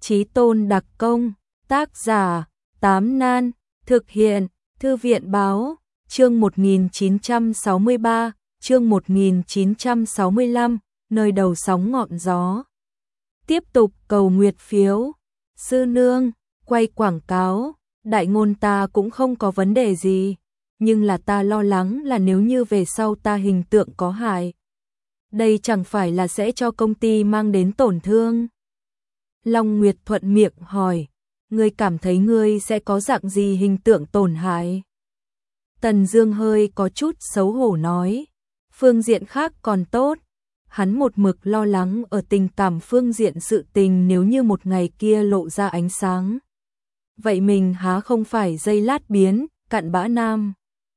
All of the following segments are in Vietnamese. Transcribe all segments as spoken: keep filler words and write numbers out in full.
Chí Tôn đặc công, tác giả, Tám Nan, thực hiện, Thư viện báo, chương một nghìn chín trăm sáu mươi ba, chương một nghìn chín trăm sáu mươi lăm, nơi đầu sóng ngọn gió. Tiếp tục cầu nguyệt phiếu, sư nương, quay quảng cáo, đại ngôn ta cũng không có vấn đề gì, nhưng là ta lo lắng là nếu như về sau ta hình tượng có hại. Đây chẳng phải là sẽ cho công ty mang đến tổn thương. Long Nguyệt thuận miệng hỏi, ngươi cảm thấy ngươi sẽ có dạng gì hình tượng tổn hại? Tần Dương hơi có chút xấu hổ nói, phương diện khác còn tốt. Hắn một mực lo lắng ở tình cảm phương diện sự tình nếu như một ngày kia lộ ra ánh sáng. Vậy mình há không phải dây lát biến, cặn bã nam.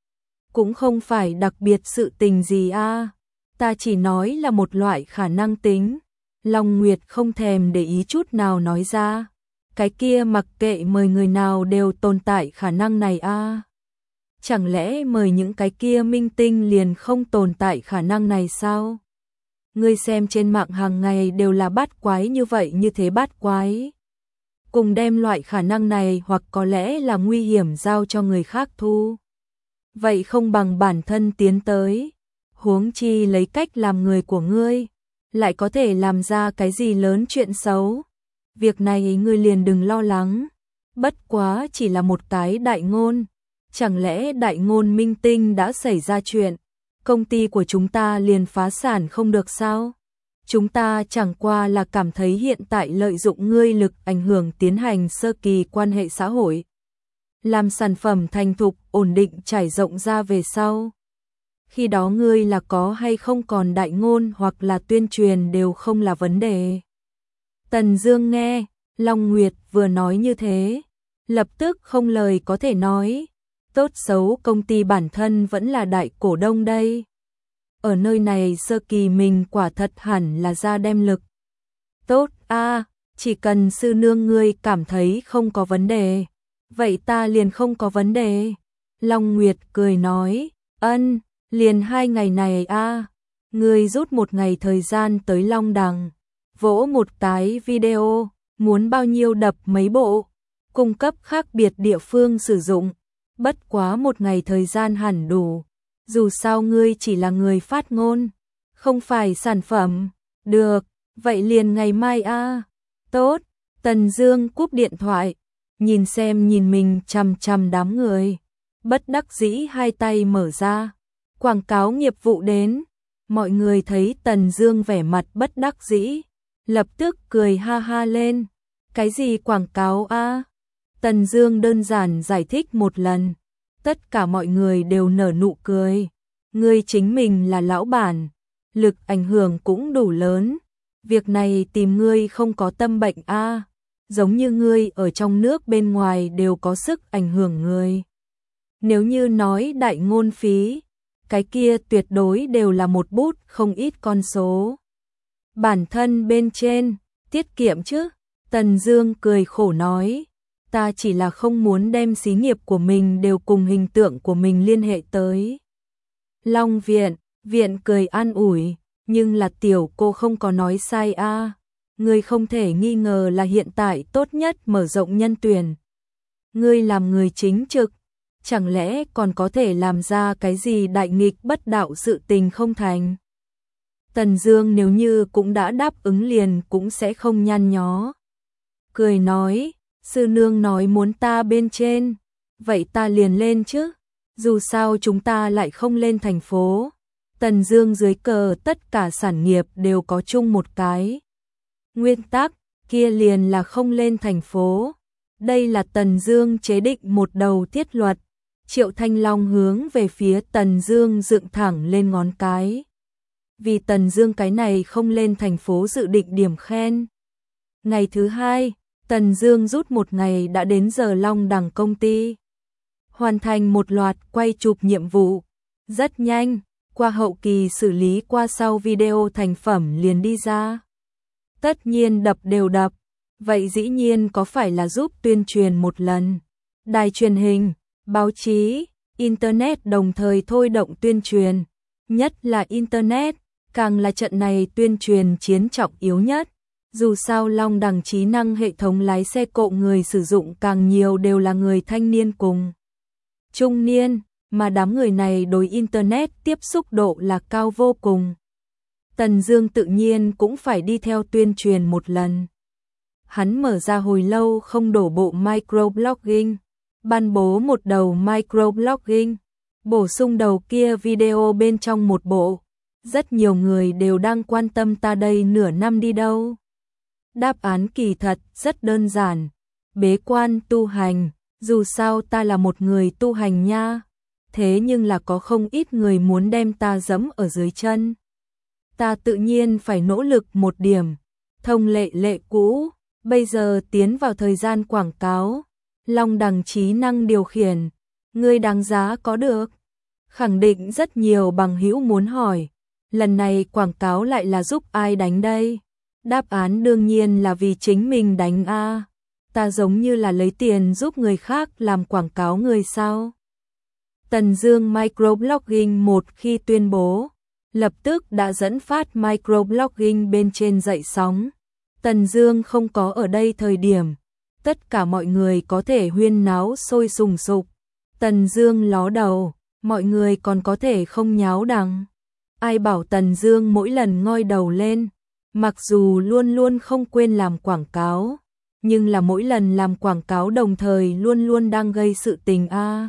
Cũng không phải đặc biệt sự tình gì a, à. Ta chỉ nói là một loại khả năng tính. Long Nguyệt không thèm để ý chút nào nói ra. Cái kia mặc kệ mời người nào đều tồn tại khả năng này a. À. Chẳng lẽ mời những cái kia minh tinh liền không tồn tại khả năng này sao? Ngươi xem trên mạng hàng ngày đều là bát quái như vậy như thế bát quái. Cùng đem loại khả năng này hoặc có lẽ là nguy hiểm giao cho người khác thu. Vậy không bằng bản thân tiến tới. Huống chi lấy cách làm người của ngươi, lại có thể làm ra cái gì lớn chuyện xấu. Việc này ngươi liền đừng lo lắng. Bất quá chỉ là một cái đại ngôn. Chẳng lẽ đại ngôn minh tinh đã xảy ra chuyện, công ty của chúng ta liền phá sản không được sao? Chúng ta chẳng qua là cảm thấy hiện tại lợi dụng ngươi lực ảnh hưởng tiến hành sơ kỳ quan hệ xã hội. Làm sản phẩm thành thục, ổn định trải rộng ra về sau. Khi đó ngươi là có hay không còn đại ngôn hoặc là tuyên truyền đều không là vấn đề. Tần Dương nghe, Long Nguyệt vừa nói như thế, lập tức không lời có thể nói. Tốt xấu công ty bản thân vẫn là đại cổ đông đây. Ở nơi này sơ kỳ mình quả thật hẳn là ra đem lực. Tốt a, chỉ cần sư nương ngươi cảm thấy không có vấn đề, vậy ta liền không có vấn đề. Long Nguyệt cười nói, ân, liền hai ngày này a, ngươi rút một ngày thời gian tới Long Đằng, vỗ một cái video, muốn bao nhiêu đập mấy bộ, cung cấp khác biệt địa phương sử dụng. Bất quá một ngày thời gian hẳn đủ, dù sao ngươi chỉ là người phát ngôn, không phải sản phẩm. Được, vậy liền ngày mai a. À. Tốt, Tần Dương cúp điện thoại, nhìn xem nhìn mình chằm chằm đám người, bất đắc dĩ hai tay mở ra. Quảng cáo nghiệp vụ đến, mọi người thấy Tần Dương vẻ mặt bất đắc dĩ, lập tức cười ha ha lên. Cái gì quảng cáo a? À? Tần Dương đơn giản giải thích một lần, tất cả mọi người đều nở nụ cười. Ngươi chính mình là lão bản, lực ảnh hưởng cũng đủ lớn, việc này tìm ngươi không có tâm bệnh a, à? Giống như ngươi ở trong nước bên ngoài đều có sức ảnh hưởng người. Nếu như nói đại ngôn phí, cái kia tuyệt đối đều là một bút không ít con số. Bản thân bên trên, tiết kiệm chứ? Tần Dương cười khổ nói, ta chỉ là không muốn đem xí nghiệp của mình đều cùng hình tượng của mình liên hệ tới. Long Viện, Viện cười an ủi, nhưng là tiểu cô không có nói sai a, à. Ngươi không thể nghi ngờ là hiện tại tốt nhất mở rộng nhân tuyển. Ngươi làm người chính trực, chẳng lẽ còn có thể làm ra cái gì đại nghịch bất đạo sự tình không thành? Tần Dương nếu như cũng đã đáp ứng liền cũng sẽ không nhăn nhó. Cười nói, sư nương nói muốn ta bên trên, vậy ta liền lên chứ, dù sao chúng ta lại không lên thành phố. Tần Dương dưới cờ tất cả sản nghiệp đều có chung một cái nguyên tắc, kia liền là không lên thành phố. Đây là Tần Dương chế định một đầu thiết luật. Triệu Thanh Long hướng về phía Tần Dương dựng thẳng lên ngón cái. Vì Tần Dương cái này không lên thành phố dự định điểm khen. Ngày thứ hai, Tần Dương rút một ngày đã đến giờ Long Đằng công ty. Hoàn thành một loạt quay chụp nhiệm vụ. Rất nhanh, qua hậu kỳ xử lý qua sau video thành phẩm liền đi ra. Tất nhiên đập đều đập, vậy dĩ nhiên có phải là giúp tuyên truyền một lần. Đài truyền hình, báo chí, Internet đồng thời thôi động tuyên truyền. Nhất là Internet, càng là trận này tuyên truyền chiến trọng yếu nhất. Dù sao Long Đằng trí năng hệ thống lái xe cộ người sử dụng càng nhiều đều là người thanh niên cùng trung niên, mà đám người này đối Internet tiếp xúc độ là cao vô cùng. Tần Dương tự nhiên cũng phải đi theo tuyên truyền một lần. Hắn mở ra hồi lâu không đổ bộ microblogging, ban bố một đầu microblogging, bổ sung đầu kia video bên trong một bộ. Rất nhiều người đều đang quan tâm ta đây nửa năm đi đâu. Đáp án kỳ thật rất đơn giản, bế quan tu hành, dù sao ta là một người tu hành nha, thế nhưng là có không ít người muốn đem ta giẫm ở dưới chân. Ta tự nhiên phải nỗ lực một điểm, thông lệ lệ cũ, bây giờ tiến vào thời gian quảng cáo, Long Đằng trí năng điều khiển, ngươi đáng giá có được. Khẳng định rất nhiều bằng hữu muốn hỏi, lần này quảng cáo lại là giúp ai đánh đây? Đáp án đương nhiên là vì chính mình đánh a. Ta giống như là lấy tiền giúp người khác làm quảng cáo người sao? Tần Dương microblogging một khi tuyên bố, lập tức đã dẫn phát microblogging bên trên dậy sóng. Tần Dương không có ở đây thời điểm, tất cả mọi người có thể huyên náo sôi sùng sục. Tần Dương ló đầu, mọi người còn có thể không nháo đằng. Ai bảo Tần Dương mỗi lần ngoi đầu lên, mặc dù luôn luôn không quên làm quảng cáo, nhưng là mỗi lần làm quảng cáo đồng thời luôn luôn đang gây sự tình a. À.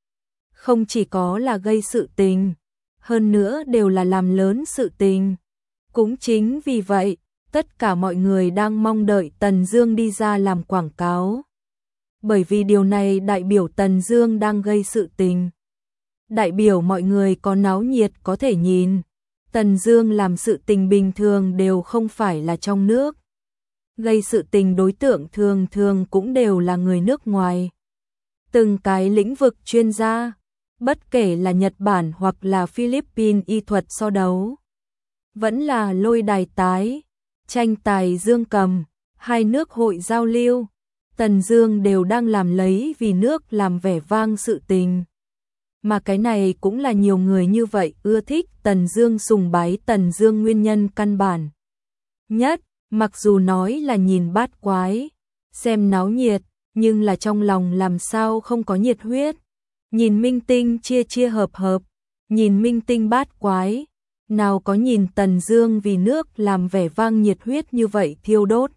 Không chỉ có là gây sự tình, hơn nữa đều là làm lớn sự tình. Cũng chính vì vậy, tất cả mọi người đang mong đợi Tần Dương đi ra làm quảng cáo. Bởi vì điều này đại biểu Tần Dương đang gây sự tình. Đại biểu mọi người có náo nhiệt có thể nhìn. Tần Dương làm sự tình bình thường đều không phải là trong nước. Gây sự tình đối tượng thường thường cũng đều là người nước ngoài. Từng cái lĩnh vực chuyên gia, bất kể là Nhật Bản hoặc là Philippines y thuật so đấu, vẫn là lôi đài tái, tranh tài dương cầm, hai nước hội giao lưu, Tần Dương đều đang làm lấy vì nước làm vẻ vang sự tình. Mà cái này cũng là nhiều người như vậy ưa thích Tần Dương, sùng bái Tần Dương nguyên nhân căn bản nhất, mặc dù nói là nhìn bát quái, xem náo nhiệt, nhưng là trong lòng làm sao không có nhiệt huyết. Nhìn minh tinh chia chia hợp hợp, nhìn minh tinh bát quái, nào có nhìn Tần Dương vì nước làm vẻ vang nhiệt huyết như vậy thiêu đốt.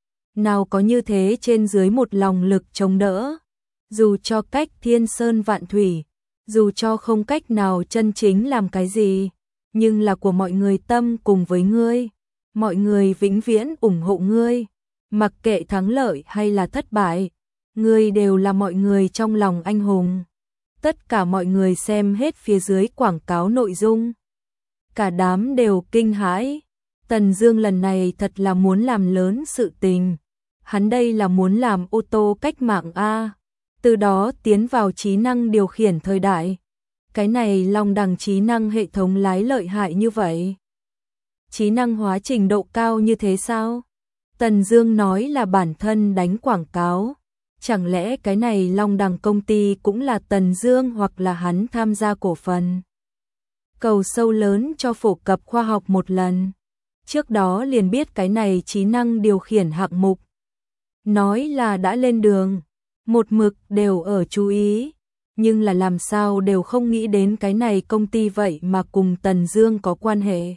Nào có như thế trên dưới một lòng lực chống đỡ, dù cho cách thiên sơn vạn thủy, dù cho không cách nào chân chính làm cái gì, nhưng là của mọi người tâm cùng với ngươi, mọi người vĩnh viễn ủng hộ ngươi, mặc kệ thắng lợi hay là thất bại, ngươi đều là mọi người trong lòng anh hùng. Tất cả mọi người xem hết phía dưới quảng cáo nội dung, cả đám đều kinh hãi. Tần Dương lần này thật là muốn làm lớn sự tình, hắn đây là muốn làm ô tô cách mạng a, từ đó tiến vào trí năng điều khiển thời đại. Cái này Long Đằng trí năng hệ thống lái lợi hại như vậy, trí năng hóa trình độ cao như thế sao? Tần Dương nói là bản thân đánh quảng cáo, chẳng lẽ cái này Long Đằng công ty cũng là Tần Dương hoặc là hắn tham gia cổ phần? Cầu sâu lớn cho phổ cập khoa học một lần. Trước đó liền biết cái này trí năng điều khiển hạng mục, nói là đã lên đường, một mực đều ở chú ý, nhưng là làm sao đều không nghĩ đến cái này công ty vậy mà cùng Tần Dương có quan hệ.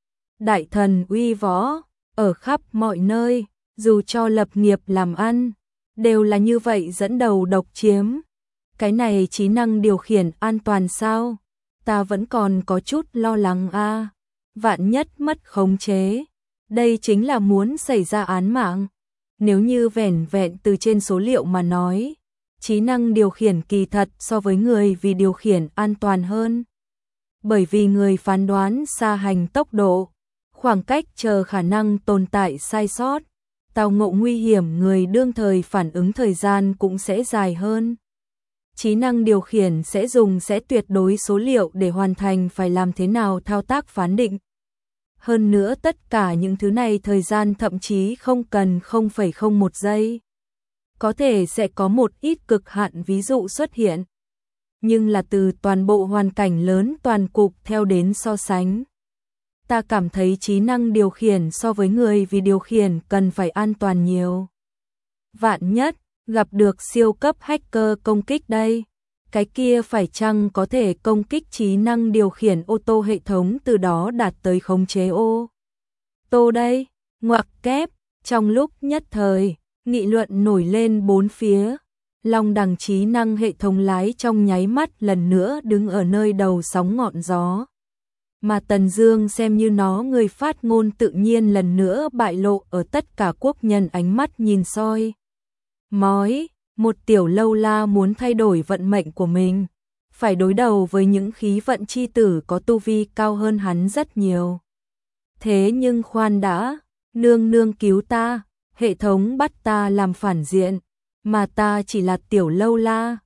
Đại thần uy võ, ở khắp mọi nơi, dù cho lập nghiệp làm ăn, đều là như vậy dẫn đầu độc chiếm. Cái này trí năng điều khiển an toàn sao? Ta vẫn còn có chút lo lắng a. À. Vạn nhất mất khống chế, đây chính là muốn xảy ra án mạng. Nếu như vẻn vẹn từ trên số liệu mà nói, trí năng điều khiển kỳ thật so với người vì điều khiển an toàn hơn. Bởi vì người phán đoán xa hành tốc độ, khoảng cách chờ khả năng tồn tại sai sót, tao ngộ nguy hiểm người đương thời phản ứng thời gian cũng sẽ dài hơn. Trí năng điều khiển sẽ dùng sẽ tuyệt đối số liệu để hoàn thành phải làm thế nào thao tác phán định. Hơn nữa tất cả những thứ này thời gian thậm chí không cần không phẩy không một giây. Có thể sẽ có một ít cực hạn ví dụ xuất hiện. Nhưng là từ toàn bộ hoàn cảnh lớn toàn cục theo đến so sánh. ta cảm thấy trí năng điều khiển so với người vì điều khiển cần phải an toàn nhiều. Vạn nhất, gặp được siêu cấp hacker công kích đây, cái kia phải chăng có thể công kích trí năng điều khiển ô tô hệ thống từ đó đạt tới khống chế ô tô đây, ngoặc kép, trong lúc nhất thời, nghị luận nổi lên bốn phía. Long đằng trí năng hệ thống lái trong nháy mắt lần nữa đứng ở nơi đầu sóng ngọn gió. Mà Tần Dương xem như nó người phát ngôn tự nhiên lần nữa bại lộ ở tất cả quốc nhân ánh mắt nhìn soi. Mói, một tiểu lâu la muốn thay đổi vận mệnh của mình, phải đối đầu với những khí vận chi tử có tu vi cao hơn hắn rất nhiều. Thế nhưng khoan đã, nương nương cứu ta, hệ thống bắt ta làm phản diện, mà ta chỉ là tiểu lâu la,